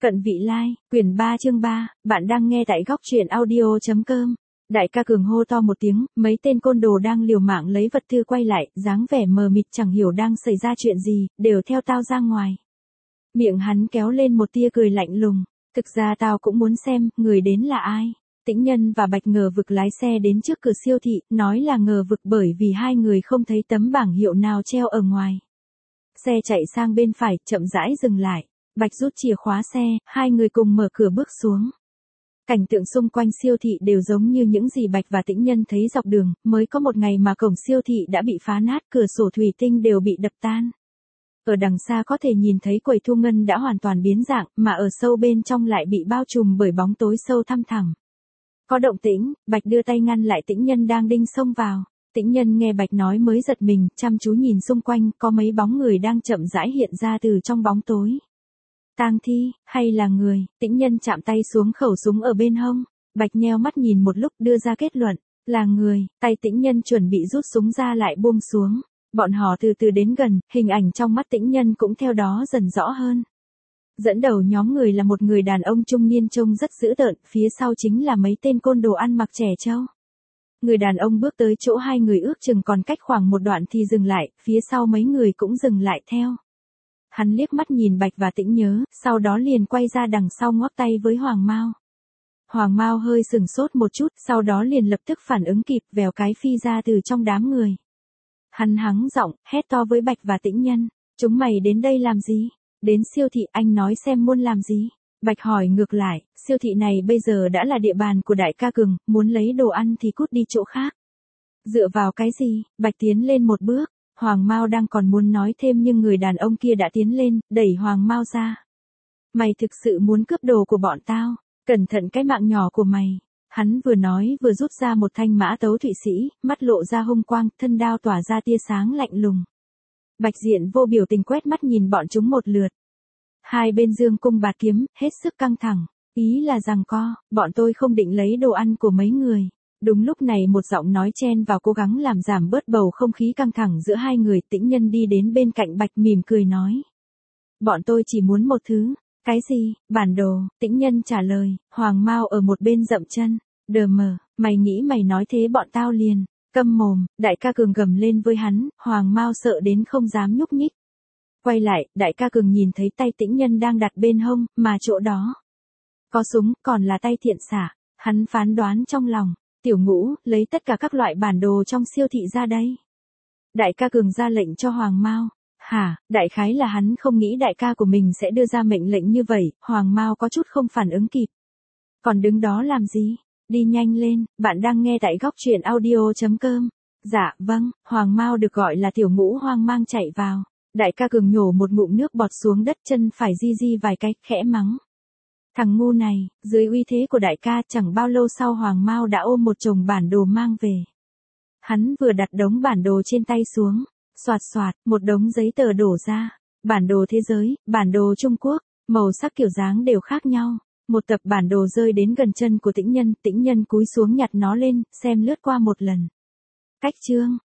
Cận Vị Lai, quyển 3 chương 3, bạn đang nghe tại góc truyện audio.com. Đại ca Cường hô to một tiếng, mấy tên côn đồ đang liều mạng lấy vật tư quay lại, dáng vẻ mờ mịt chẳng hiểu đang xảy ra chuyện gì, đều theo tao ra ngoài. Miệng hắn kéo lên một tia cười lạnh lùng, thực ra tao cũng muốn xem, người đến là ai. Tĩnh Nhân và Bạch Ngờ Vực lái xe đến trước cửa siêu thị, nói là Ngờ Vực bởi vì hai người không thấy tấm bảng hiệu nào treo ở ngoài. Xe chạy sang bên phải, chậm rãi dừng lại. Bạch rút chìa khóa xe, hai người cùng mở cửa bước xuống. Cảnh tượng xung quanh siêu thị đều giống như những gì Bạch và Tĩnh Nhân thấy dọc đường, mới có một ngày mà cổng siêu thị đã bị phá nát, cửa sổ thủy tinh đều bị đập tan. Ở đằng xa có thể nhìn thấy quầy thu ngân đã hoàn toàn biến dạng, mà ở sâu bên trong lại bị bao trùm bởi bóng tối sâu thăm thẳm. Có động tĩnh, Bạch đưa tay ngăn lại Tĩnh Nhân đang đinh xông vào. Tĩnh Nhân nghe Bạch nói mới giật mình, chăm chú nhìn xung quanh, có mấy bóng người đang chậm rãi hiện ra từ trong bóng tối. Tang thi, hay là người? Tĩnh Nhân chạm tay xuống khẩu súng ở bên hông. Bạch nheo mắt nhìn một lúc đưa ra kết luận, là người. Tay Tĩnh Nhân chuẩn bị rút súng ra lại buông xuống. Bọn họ từ từ đến gần, hình ảnh trong mắt Tĩnh Nhân cũng theo đó dần rõ hơn. Dẫn đầu nhóm người là một người đàn ông trung niên trông rất dữ tợn, phía sau chính là mấy tên côn đồ ăn mặc trẻ trâu. Người đàn ông bước tới chỗ hai người ước chừng còn cách khoảng một đoạn thì dừng lại, phía sau mấy người cũng dừng lại theo. Hắn liếc mắt nhìn Bạch và Tĩnh Nhớ, sau đó liền quay ra đằng sau ngoắc tay với Hoàng Mao. Hoàng Mao hơi sừng sốt một chút, sau đó liền lập tức phản ứng kịp, vèo cái phi ra từ trong đám người. Hắn hắng giọng, hét to với Bạch và Tĩnh Nhân, chúng mày đến đây làm gì? Đến siêu thị, anh nói xem muốn làm gì? Bạch hỏi ngược lại, siêu thị này bây giờ đã là địa bàn của Đại ca Cường, muốn lấy đồ ăn thì cút đi chỗ khác. Dựa vào cái gì? Bạch tiến lên một bước. Hoàng Mao đang còn muốn nói thêm nhưng người đàn ông kia đã tiến lên, đẩy Hoàng Mao ra. Mày thực sự muốn cướp đồ của bọn tao, cẩn thận cái mạng nhỏ của mày. Hắn vừa nói vừa rút ra một thanh mã tấu Thụy Sĩ, mắt lộ ra hung quang, thân đao tỏa ra tia sáng lạnh lùng. Bạch Diện vô biểu tình quét mắt nhìn bọn chúng một lượt. Hai bên dương cung bạt kiếm, hết sức căng thẳng, ý là giằng co, bọn tôi không định lấy đồ ăn của mấy người. Đúng lúc này một giọng nói chen vào cố gắng làm giảm bớt bầu không khí căng thẳng giữa hai người. Tĩnh Nhân đi đến bên cạnh Bạch mỉm cười nói. Bọn tôi chỉ muốn một thứ. Cái gì? Bản đồ. Tĩnh Nhân trả lời. Hoàng Mao ở một bên dậm chân. Đờ mờ, mày nghĩ mày nói thế bọn tao liền. Câm mồm, Đại ca Cường gầm lên với hắn. Hoàng Mao sợ đến không dám nhúc nhích. Quay lại, Đại ca Cường nhìn thấy tay Tĩnh Nhân đang đặt bên hông, mà chỗ đó có súng, còn là tay thiện xả. Hắn phán đoán trong lòng. Tiểu Ngũ, lấy tất cả các loại bản đồ trong siêu thị ra đây. Đại ca Cường ra lệnh cho Hoàng Mao. Hả, đại khái là hắn không nghĩ đại ca của mình sẽ đưa ra mệnh lệnh như vậy, Hoàng Mao có chút không phản ứng kịp. Còn đứng đó làm gì? Đi nhanh lên, bạn đang nghe tại góc truyện audio.com. Dạ, vâng, Hoàng Mao được gọi là Tiểu Ngũ hoang mang chạy vào. Đại ca Cường nhổ một ngụm nước bọt xuống đất, chân phải di vài cái, khẽ mắng. Thằng ngu này, dưới uy thế của đại ca, chẳng bao lâu sau Hoàng Mao đã ôm một chồng bản đồ mang về. Hắn vừa đặt đống bản đồ trên tay xuống, xoạt xoạt, một đống giấy tờ đổ ra. Bản đồ thế giới, bản đồ Trung Quốc, màu sắc kiểu dáng đều khác nhau. Một tập bản đồ rơi đến gần chân của Tĩnh Nhân cúi xuống nhặt nó lên, xem lướt qua một lần. Cách chương,